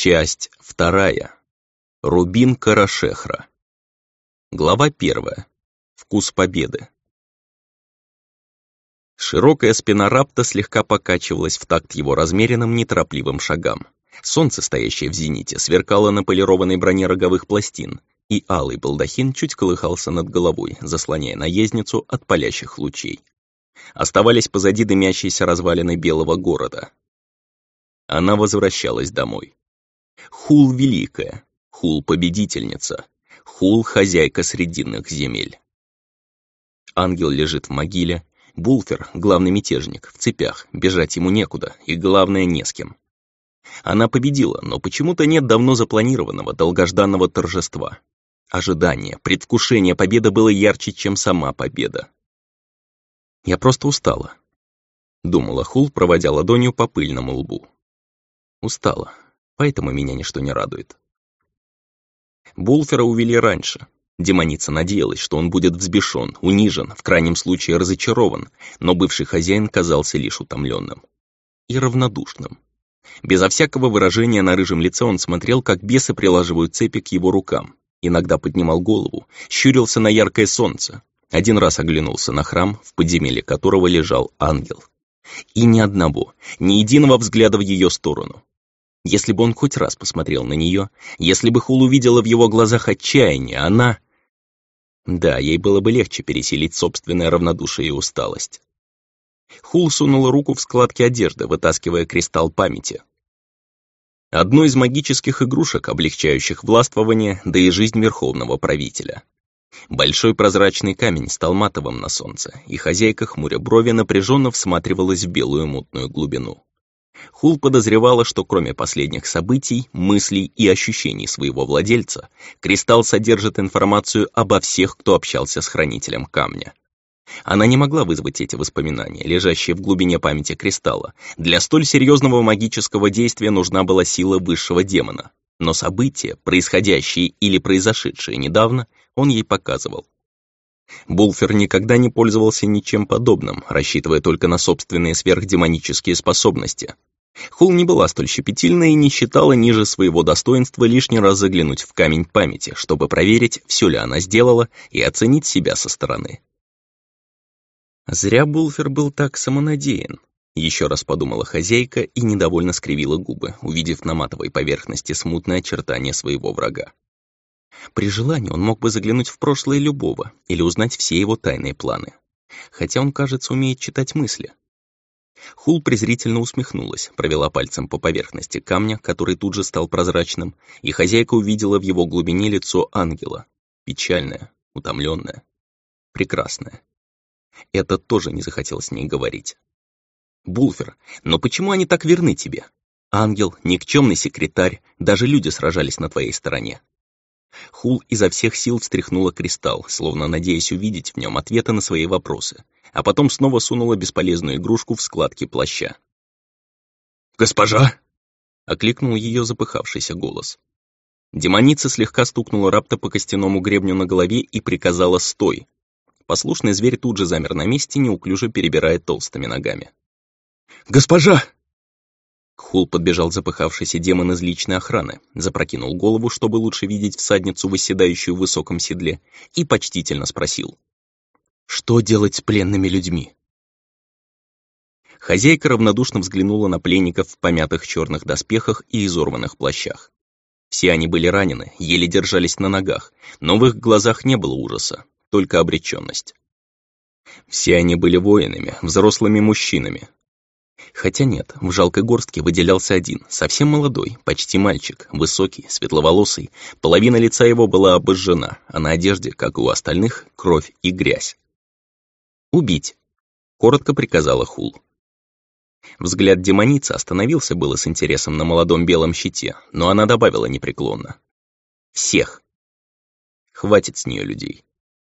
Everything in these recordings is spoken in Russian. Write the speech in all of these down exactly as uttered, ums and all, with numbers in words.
Часть вторая. Рубин Карашехра. Глава первая. Вкус победы. Широкая спина рапта слегка покачивалась в такт его размеренным, неторопливым шагам. Солнце, стоящее в зените, сверкало на полированной броне роговых пластин, и алый балдахин чуть колыхался над головой, заслоняя наездницу от палящих лучей. Оставались позади дымящиеся развалины белого города. Она возвращалась домой. Хул великая, Хул победительница, Хул хозяйка срединных земель. Ангел лежит в могиле, Булфер, главный мятежник, в цепях, бежать ему некуда, и главное, не с кем. Она победила, но почему-то нет давно запланированного, долгожданного торжества. Ожидание, предвкушение победы было ярче, чем сама победа. «Я просто устала», — думала Хул, проводя ладонью по пыльному лбу. «Устала, поэтому меня ничто не радует». Булфера увели раньше. Демоница надеялась, что он будет взбешен, унижен, в крайнем случае разочарован, но бывший хозяин казался лишь утомленным и равнодушным. Безо всякого выражения на рыжем лице он смотрел, как бесы прилаживают цепи к его рукам, иногда поднимал голову, щурился на яркое солнце, один раз оглянулся на храм, в подземелье которого лежал ангел. И ни одного, ни единого взгляда в ее сторону. Если бы он хоть раз посмотрел на нее, если бы Хул увидела в его глазах отчаяние, она... Да, ей было бы легче переселить собственное равнодушие и усталость. Хул сунула руку в складки одежды, вытаскивая кристалл памяти. Одну из магических игрушек, облегчающих властвование, да и жизнь верховного правителя. Большой прозрачный камень стал матовым на солнце, и хозяйка, хмуря брови, напряженно всматривалась в белую мутную глубину. Хул подозревала, что кроме последних событий, мыслей и ощущений своего владельца, кристалл содержит информацию обо всех, кто общался с хранителем камня. Она не могла вызвать эти воспоминания, лежащие в глубине памяти кристалла. Для столь серьезного магического действия нужна была сила высшего демона. Но события, происходящие или произошедшие недавно, он ей показывал. Булфер никогда не пользовался ничем подобным, рассчитывая только на собственные сверхдемонические способности. Хул не была столь щепетильна и не считала ниже своего достоинства лишний раз заглянуть в камень памяти, чтобы проверить, все ли она сделала, и оценить себя со стороны. Зря Булфер был так самонадеян, еще раз подумала хозяйка и недовольно скривила губы, увидев на матовой поверхности смутное очертание своего врага. При желании он мог бы заглянуть в прошлое любого или узнать все его тайные планы. Хотя он, кажется, умеет читать мысли. Хул презрительно усмехнулась, провела пальцем по поверхности камня, который тут же стал прозрачным, и хозяйка увидела в его глубине лицо ангела. Печальное, утомленное, прекрасное. Это тоже не захотел с ней говорить. «Булфер, но почему они так верны тебе? Ангел, никчемный секретарь, даже люди сражались на твоей стороне». Хул изо всех сил встряхнула кристалл, словно надеясь увидеть в нем ответы на свои вопросы, а потом снова сунула бесполезную игрушку в складки плаща. «Госпожа!» — окликнул ее запыхавшийся голос. Демоница слегка стукнула рапта по костяному гребню на голове и приказала «стой». Послушный зверь тут же замер на месте, неуклюже перебирая толстыми ногами. «Госпожа!» К Хул подбежал запыхавшийся демон из личной охраны, запрокинул голову, чтобы лучше видеть всадницу, восседающую в высоком седле, и почтительно спросил: «Что делать с пленными людьми?» Хозяйка равнодушно взглянула на пленников в помятых черных доспехах и изорванных плащах. Все они были ранены, еле держались на ногах, но в их глазах не было ужаса, только обреченность. Все они были воинами, взрослыми мужчинами. Хотя нет, в жалкой горстке выделялся один, совсем молодой, почти мальчик, высокий, светловолосый, половина лица его была обожжена, а на одежде, как и у остальных, кровь и грязь. «Убить!» — коротко приказала Хул. Взгляд демоницы остановился было с интересом на молодом белом щите, но она добавила непреклонно: «Всех! Хватит с нее людей!»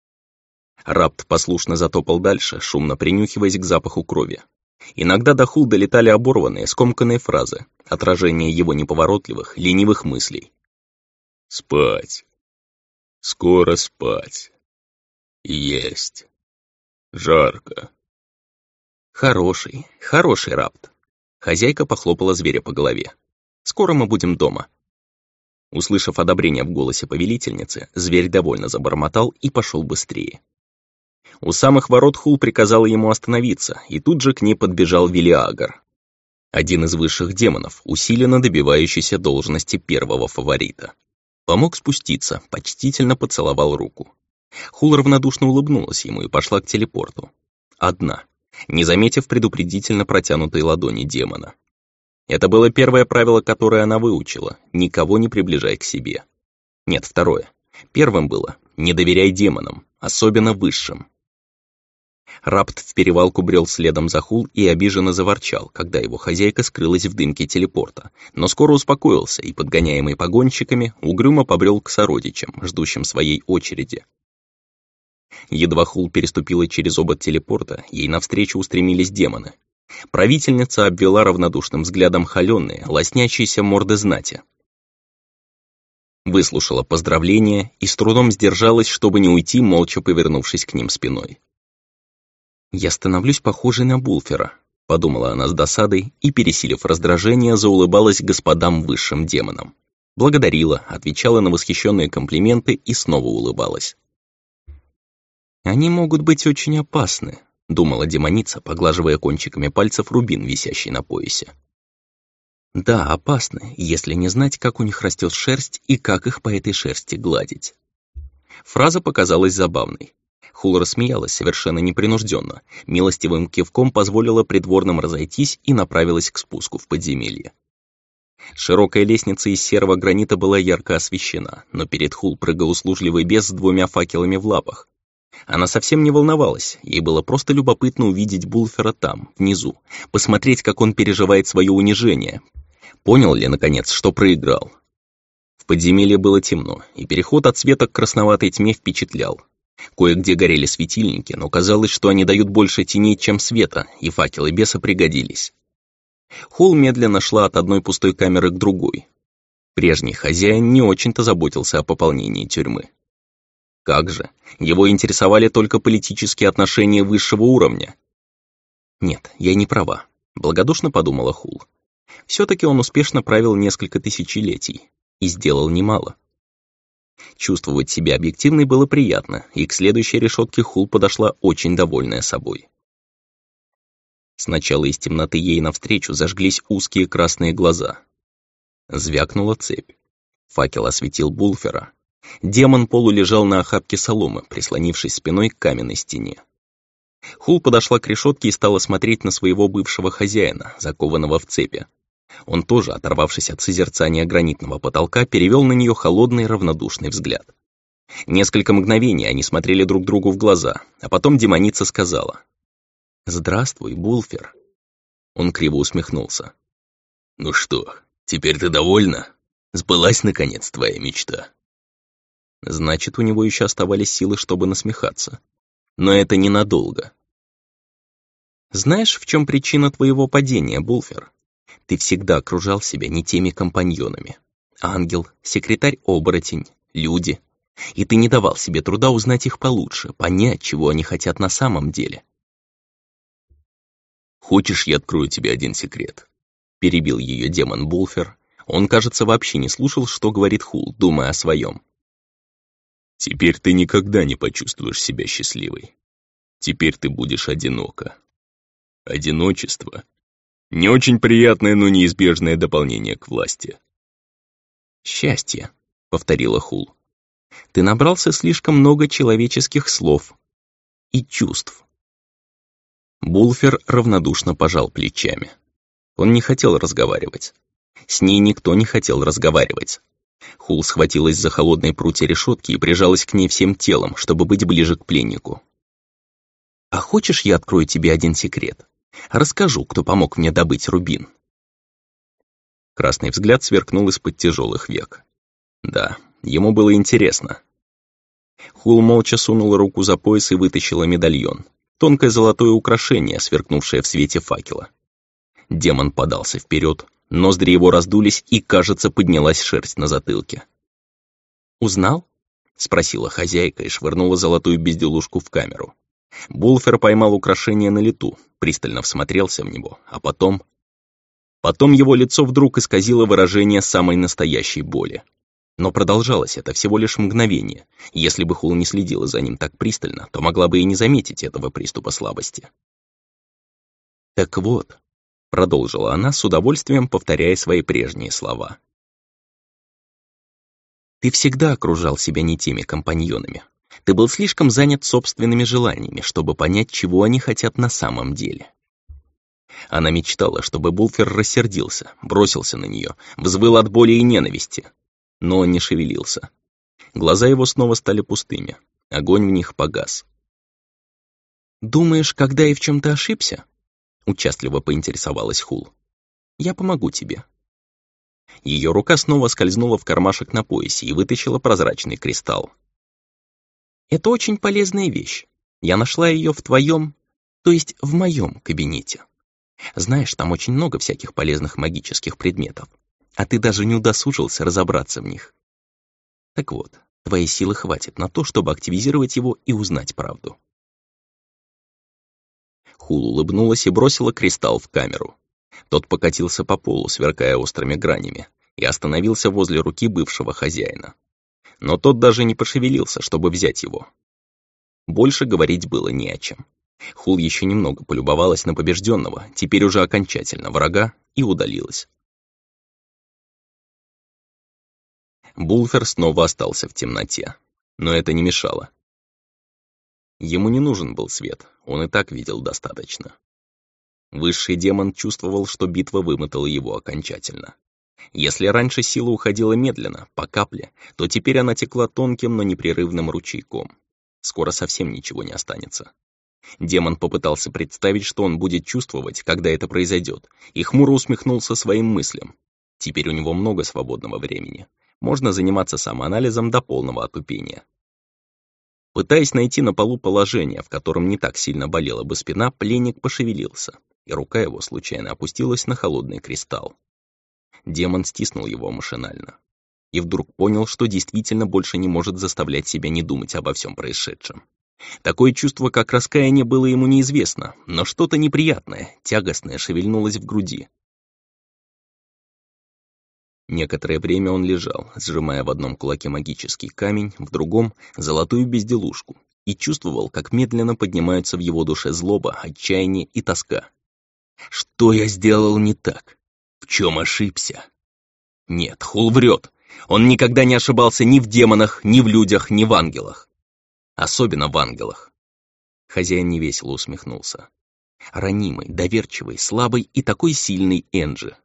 Рапт послушно затопал дальше, шумно принюхиваясь к запаху крови. Иногда до Хул долетали оборванные, скомканные фразы, отражение его неповоротливых, ленивых мыслей. «Спать. Скоро спать. Есть. Жарко». «Хороший, хороший рапт». Хозяйка похлопала зверя по голове. «Скоро мы будем дома. Услышав одобрение в голосе повелительницы, зверь довольно забормотал и пошел быстрее. У самых ворот Хул приказала ему остановиться, и тут же к ней подбежал Велиагр, один из высших демонов, усиленно добивающийся должности первого фаворита. Помог спуститься, почтительно поцеловал руку. Хул равнодушно улыбнулась ему и пошла к телепорту. Одна, не заметив предупредительно протянутой ладони демона. Это было первое правило, которое она выучила — никого не приближай к себе. Нет, второе. Первым было — не доверяй демонам, особенно высшим. Рапт в перевалку брел следом за Хул и обиженно заворчал, когда его хозяйка скрылась в дымке телепорта, но скоро успокоился и, подгоняемый погонщиками, угрюмо побрел к сородичам, ждущим своей очереди. Едва Хул переступила через обод телепорта, ей навстречу устремились демоны. Правительница обвела равнодушным взглядом холеные, лоснящиеся морды знати. Выслушала поздравления и с трудом сдержалась, чтобы не уйти, молча повернувшись к ним спиной. «Я становлюсь похожей на Булфера», — подумала она с досадой и, пересилив раздражение, заулыбалась господам высшим демонам. Благодарила, отвечала на восхищенные комплименты и снова улыбалась. «Они могут быть очень опасны», — думала демоница, поглаживая кончиками пальцев рубин, висящий на поясе. «Да, опасны, если не знать, как у них растет шерсть и как их по этой шерсти гладить». Фраза показалась забавной. Хул рассмеялась совершенно непринужденно, милостивым кивком позволила придворным разойтись и направилась к спуску в подземелье. Широкая лестница из серого гранита была ярко освещена, но перед Хул прыгал услужливый бес с двумя факелами в лапах. Она совсем не волновалась, ей было просто любопытно увидеть Булфера там, внизу, посмотреть, как он переживает свое унижение. Понял ли, наконец, что проиграл? В подземелье было темно, и переход от света к красноватой тьме впечатлял. Кое-где горели светильники, но казалось, что они дают больше теней, чем света, и факелы беса пригодились. Хул медленно шла от одной пустой камеры к другой. Прежний хозяин не очень-то заботился о пополнении тюрьмы. Как же, его интересовали только политические отношения высшего уровня. Нет, я не права, благодушно подумала Хул. Все-таки он успешно правил несколько тысячелетий и сделал немало. Чувствовать себя объективной было приятно, и к следующей решетке Хул подошла очень довольная собой. Сначала из темноты ей навстречу зажглись узкие красные глаза. Звякнула цепь. Факел осветил Булфера. Демон полулежал на охапке соломы, прислонившись спиной к каменной стене. Хул подошла к решетке и стала смотреть на своего бывшего хозяина, закованного в цепи. Он тоже, оторвавшись от созерцания гранитного потолка, перевел на нее холодный равнодушный взгляд. Несколько мгновений они смотрели друг другу в глаза, а потом демоница сказала: «Здравствуй, Булфер». Он криво усмехнулся. «Ну что, теперь ты довольна? Сбылась, наконец, твоя мечта?» Значит, у него еще оставались силы, чтобы насмехаться. Но это ненадолго. «Знаешь, в чем причина твоего падения, Булфер? Ты всегда окружал себя не теми компаньонами. Ангел, секретарь-оборотень, люди. И ты не давал себе труда узнать их получше, понять, чего они хотят на самом деле». «Хочешь, я открою тебе один секрет?» Перебил ее демон Булфер. Он, кажется, вообще не слушал, что говорит Хул, думая о своем. «Теперь ты никогда не почувствуешь себя счастливой. Теперь ты будешь одинока. Одиночество — не очень приятное, но неизбежное дополнение к власти». «Счастье», — повторила Хул. «Ты набрался слишком много человеческих слов и чувств». Булфер равнодушно пожал плечами. Он не хотел разговаривать. С ней никто не хотел разговаривать. Хул схватилась за холодные прутья решетки и прижалась к ней всем телом, чтобы быть ближе к пленнику. «А хочешь, я открою тебе один секрет? Расскажу, кто помог мне добыть рубин». Красный взгляд сверкнул из-под тяжелых век. Да, ему было интересно. Хул молча сунула руку за пояс и вытащила медальон. Тонкое золотое украшение, сверкнувшее в свете факела. Демон подался вперед, ноздри его раздулись, и, кажется, поднялась шерсть на затылке. «Узнал?» — спросила хозяйка и швырнула золотую безделушку в камеру. Булфер поймал украшение на лету, пристально всмотрелся в него, а потом... Потом его лицо вдруг исказило выражение самой настоящей боли. Но продолжалось это всего лишь мгновение. Если бы Хул не следила за ним так пристально, то могла бы и не заметить этого приступа слабости. «Так вот», — продолжила она с удовольствием, повторяя свои прежние слова. «Ты всегда окружал себя не теми компаньонами. Ты был слишком занят собственными желаниями, чтобы понять, чего они хотят на самом деле». Она мечтала, чтобы Булфер рассердился, бросился на нее, взвыл от боли и ненависти. Но он не шевелился. Глаза его снова стали пустыми. Огонь в них погас. «Думаешь, когда и в чем-то ошибся?» — участливо поинтересовалась Хул. «Я помогу тебе». Ее рука снова скользнула в кармашек на поясе и вытащила прозрачный кристалл. «Это очень полезная вещь. Я нашла ее в твоем, то есть в моем кабинете. Знаешь, там очень много всяких полезных магических предметов, а ты даже не удосужился разобраться в них. Так вот, твоей силы хватит на то, чтобы активизировать его и узнать правду». Хул улыбнулась и бросила кристалл в камеру. Тот покатился по полу, сверкая острыми гранями, и остановился возле руки бывшего хозяина. Но тот даже не пошевелился, чтобы взять его. Больше говорить было не о чем. Хул еще немного полюбовалась на побежденного, теперь уже окончательно врага, и удалилась. Булфер снова остался в темноте, но это не мешало. Ему не нужен был свет, он и так видел достаточно. Высший демон чувствовал, что битва вымотала его окончательно. Если раньше сила уходила медленно, по капле, то теперь она текла тонким, но непрерывным ручейком. Скоро совсем ничего не останется. Демон попытался представить, что он будет чувствовать, когда это произойдет, и хмуро усмехнулся своим мыслям. Теперь у него много свободного времени. Можно заниматься самоанализом до полного отупения. Пытаясь найти на полу положение, в котором не так сильно болела бы спина, пленник пошевелился, и рука его случайно опустилась на холодный кристалл. Демон стиснул его машинально. И вдруг понял, что действительно больше не может заставлять себя не думать обо всем происшедшем. Такое чувство, как раскаяние, было ему неизвестно, но что-то неприятное, тягостное шевельнулось в груди. Некоторое время он лежал, сжимая в одном кулаке магический камень, в другом — золотую безделушку, и чувствовал, как медленно поднимаются в его душе злоба, отчаяние и тоска. Что я сделал не так? В чем ошибся? Нет, Хул врет. Он никогда не ошибался ни в демонах, ни в людях, ни в ангелах. Особенно в ангелах. Хозяин невесело усмехнулся. Ранимый, доверчивый, слабый и такой сильный Энджи.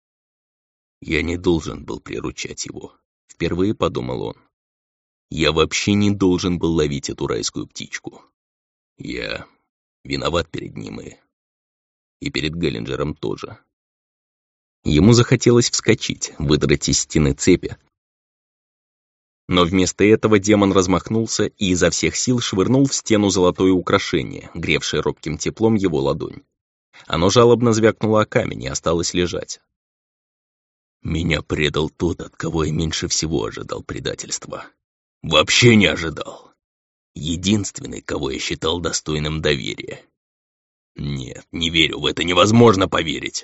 Я не должен был приручать его, впервые подумал он. Я вообще не должен был ловить эту райскую птичку. Я виноват перед ним и... и перед Геллинджером тоже. Ему захотелось вскочить, выдрать из стены цепи. Но вместо этого демон размахнулся и изо всех сил швырнул в стену золотое украшение, гревшее робким теплом его ладонь. Оно жалобно звякнуло о камень и осталось лежать. Меня предал тот, от кого я меньше всего ожидал предательства. Вообще не ожидал. Единственный, кого я считал достойным доверия. Нет, не верю, в это невозможно поверить.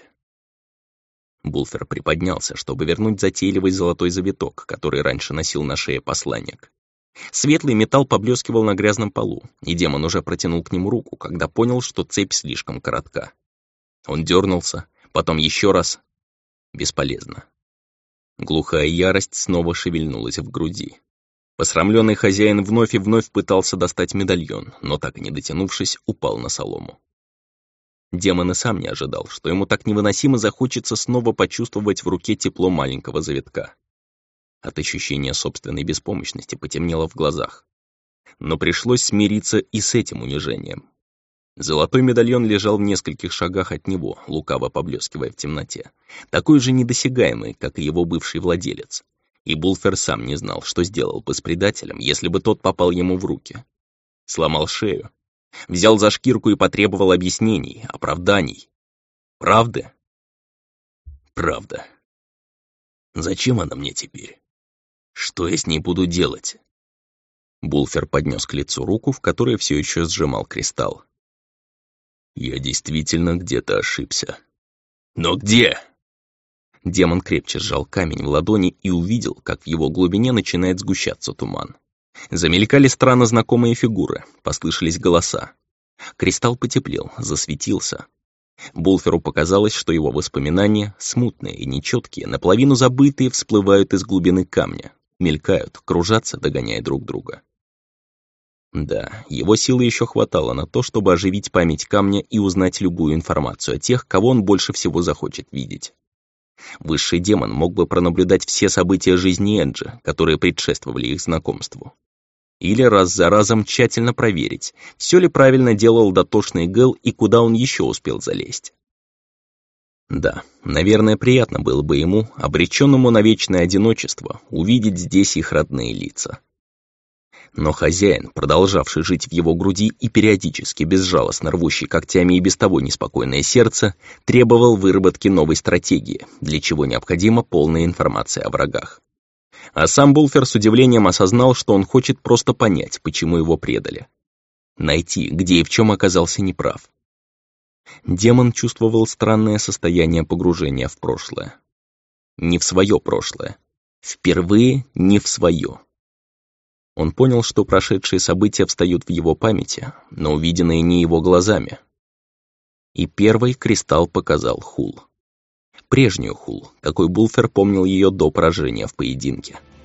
Булфер приподнялся, чтобы вернуть затейливый золотой завиток, который раньше носил на шее посланник. Светлый металл поблескивал на грязном полу, и демон уже протянул к нему руку, когда понял, что цепь слишком коротка. Он дернулся, потом еще раз. Бесполезно. Глухая ярость снова шевельнулась в груди. Посрамленный хозяин вновь и вновь пытался достать медальон, но так и не дотянувшись, упал на солому. Демон и сам не ожидал, что ему так невыносимо захочется снова почувствовать в руке тепло маленького завитка. От ощущения собственной беспомощности потемнело в глазах. Но пришлось смириться и с этим унижением. Золотой медальон лежал в нескольких шагах от него, лукаво поблескивая в темноте, такой же недосягаемый, как и его бывший владелец. И Булфер сам не знал, что сделал бы с предателем, если бы тот попал ему в руки. Сломал шею, взял за шкирку и потребовал объяснений, оправданий. Правды? Правда. Зачем она мне теперь? Что я с ней буду делать? Булфер поднес к лицу руку, в которой все еще сжимал кристалл. Я действительно где-то ошибся. Но где? Демон крепче сжал камень в ладони и увидел, как в его глубине начинает сгущаться туман. Замелькали странно знакомые фигуры, послышались голоса. Кристалл потеплел, засветился. Булферу показалось, что его воспоминания, смутные и нечеткие, наполовину забытые, всплывают из глубины камня, мелькают, кружатся, догоняя друг друга. Да, его силы еще хватало на то, чтобы оживить память камня и узнать любую информацию о тех, кого он больше всего захочет видеть. Высший демон мог бы пронаблюдать все события жизни Энджи, которые предшествовали их знакомству. Или раз за разом тщательно проверить, все ли правильно делал дотошный Гэл и куда он еще успел залезть. Да, наверное, приятно было бы ему, обреченному на вечное одиночество, увидеть здесь их родные лица. Но хозяин, продолжавший жить в его груди и периодически безжалостно рвущий когтями и без того неспокойное сердце, требовал выработки новой стратегии, для чего необходима полная информация о врагах. А сам Булфер с удивлением осознал, что он хочет просто понять, почему его предали. Найти, где и в чем оказался неправ. Демон чувствовал странное состояние погружения в прошлое. Не в свое прошлое. Впервые не в свое. Он понял, что прошедшие события встают в его памяти, но увиденные не его глазами. И первый кристалл показал Хул. Прежнюю Хул, какой Булфер помнил ее до поражения в поединке.